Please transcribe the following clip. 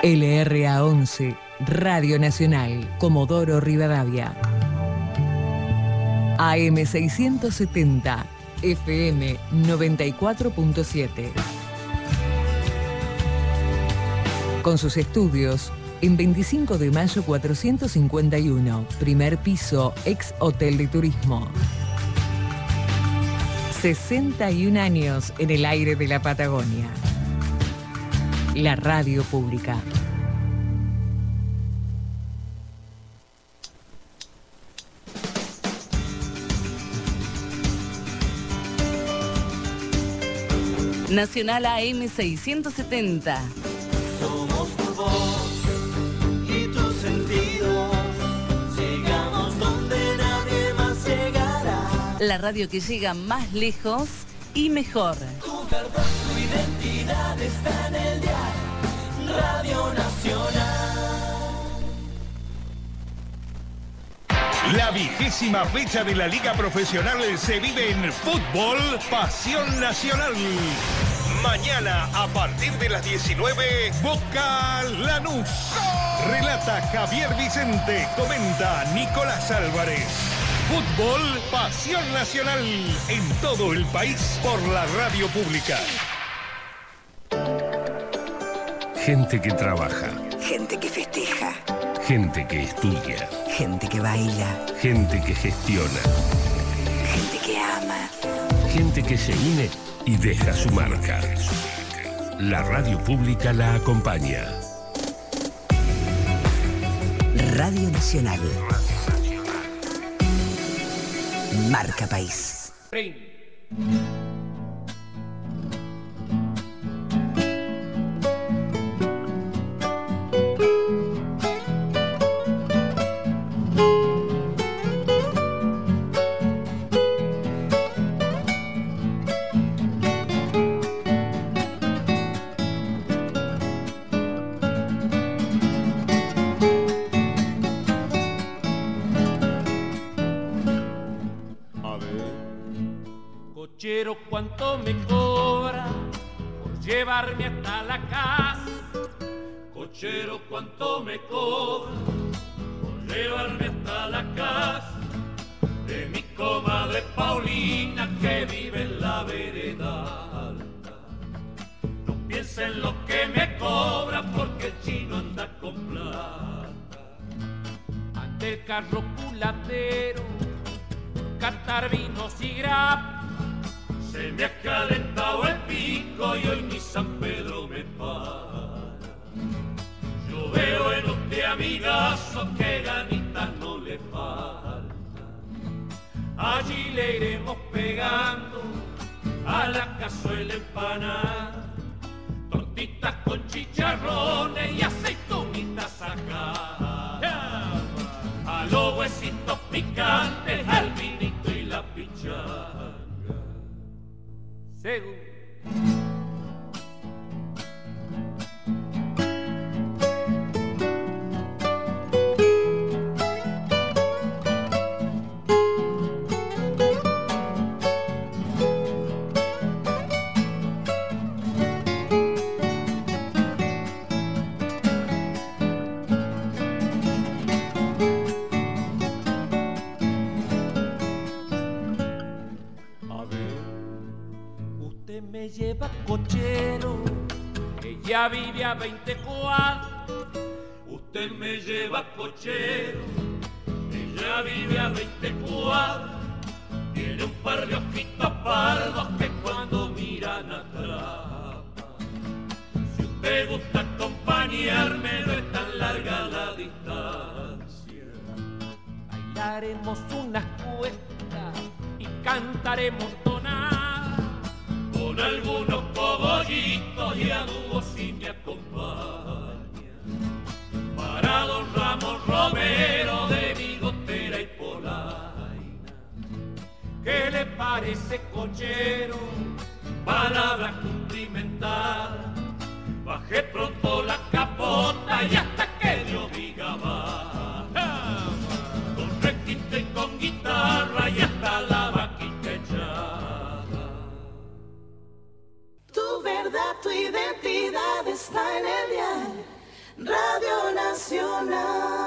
LRA11, Radio Nacional, Comodoro Rivadavia. AM670, FM 94.7. Con sus estudios en 25 de mayo 451, primer piso, ex Hotel de Turismo. 61 años en el aire de la Patagonia. La radio pública. Nacional AM670. Somos tu voz y tus sentidos. Llegamos donde nadie más llegará. La radio que llega más lejos y mejor. Tu verdad, tu identidad está en el dial. Radio Nacional. La 20ª fecha de la Liga Profesional se vive en Fútbol Pasión Nacional. Mañana, a partir de las 19, Boca Lanús. Relata Javier Vicente, comenta Nicolás Álvarez. Fútbol Pasión Nacional en todo el país por la radio pública. Gente que trabaja. Gente que festeja. Gente que estudia. Gente que baila. Gente que gestiona. Gente que ama. Gente que se une y deja su marca. La radio pública la acompaña. Radio Nacional. Marca País. Cochero, ¿cuánto me cobra por llevarme hasta la casa? Cochero, ¿cuánto me cobra por llevarme hasta la casa de mi comadre Paulina que vive en la vereda alta? No piensa en lo que me cobra porque el chino anda con plata. Ante el carro culatero, cantar vinos y grapa. Se me ha calentado el pico y hoy ni San Pedro me para. Yo veo en usted, amigazo, que ganitas no le falta. Allí le iremos pegando a la cazuela empanada, tortitas con chicharrones y aceitunitas sacadas, a los huesitos picantes, al vinito y la pichada. Me lleva cochero, ella vive a 20 cuadras. Usted me lleva cochero, ella vive a 20 cuadras. Tiene un par de ojitos pardos que cuando miran atrapan. Si usted gusta acompañarme, no es tan larga la distancia. Bailaremos unas cuestas y cantaremos tonadas con algunos cogollitos y a dúo si me acompaña. Para don Ramos Romero de Bigotera y Polaina, ¿qué le parece, cochero? Palabra cumplimentada. Bajé pronto la capota y hasta que Dios diga va. Con requinte y con guitarra y hasta la vaquita echada. Tu verdad, tu identidad está en el dial. Nacional.